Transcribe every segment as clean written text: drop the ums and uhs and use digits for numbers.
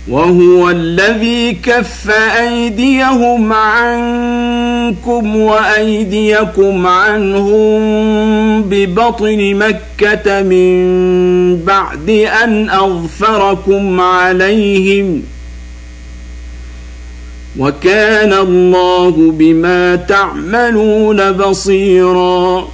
وهو الذي كف أيديهم عنكم وأيديكم عنهم ببطن مكة من بعد أن أظفركم عليهم، وكان الله بما تعملون بصيرا.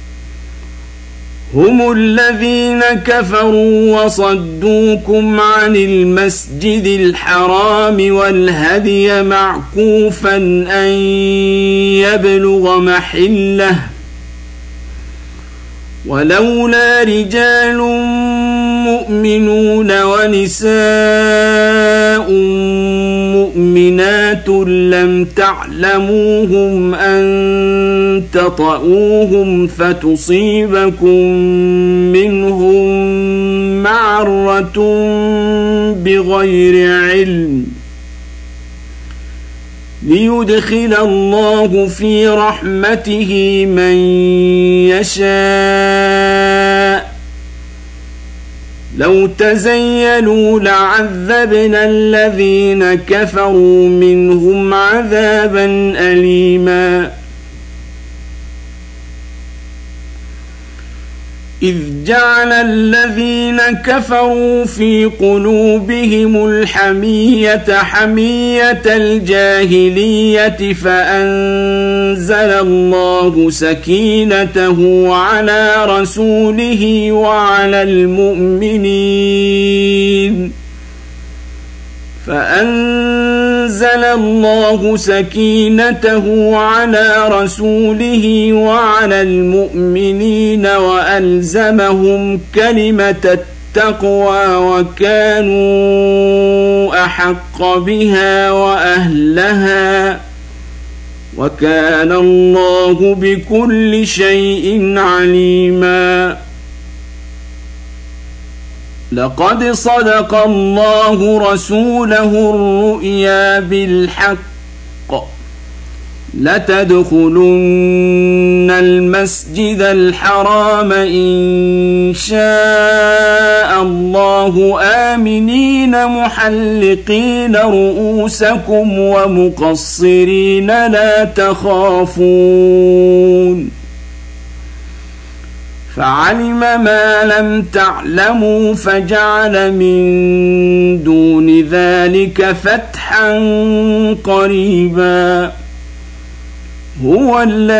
هم الذين كفروا وصدوكم عن المسجد الحرام والهدي معكوفا أن يبلغ محله، ولولا رجال مؤمنون ونساء مؤمنات لم تعلموهم أن تطؤوهم فتصيبكم منهم معرة بغير علم، ليدخل الله في رحمته من يشاء. لو تزيلوا لعذبنا الذين كفروا منهم عذابا أليما. إذ جعل الذين كفروا في قلوبهم الحمية حمية الجاهلية فأنزل الله سكينته على رسوله وعلى المؤمنين وألزمهم كلمة التقوى وكانوا أحق بها وأهلها، وكان الله بكل شيء عليما. لقد صدق الله رسوله الرؤيا بالحق لتدخلن المسجد الحرام إن شاء الله آمنين محلقين رؤوسكم ومقصرين لا تخافون، فعلم ما لم تعلموا فجعل من دون ذلك فتحا قريبا. هو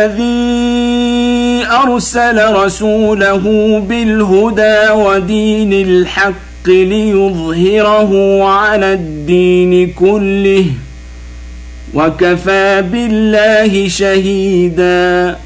الذي أرسل رسوله بالهدى ودين الحق ليظهره على الدين كله، وكفى بالله شهيدا.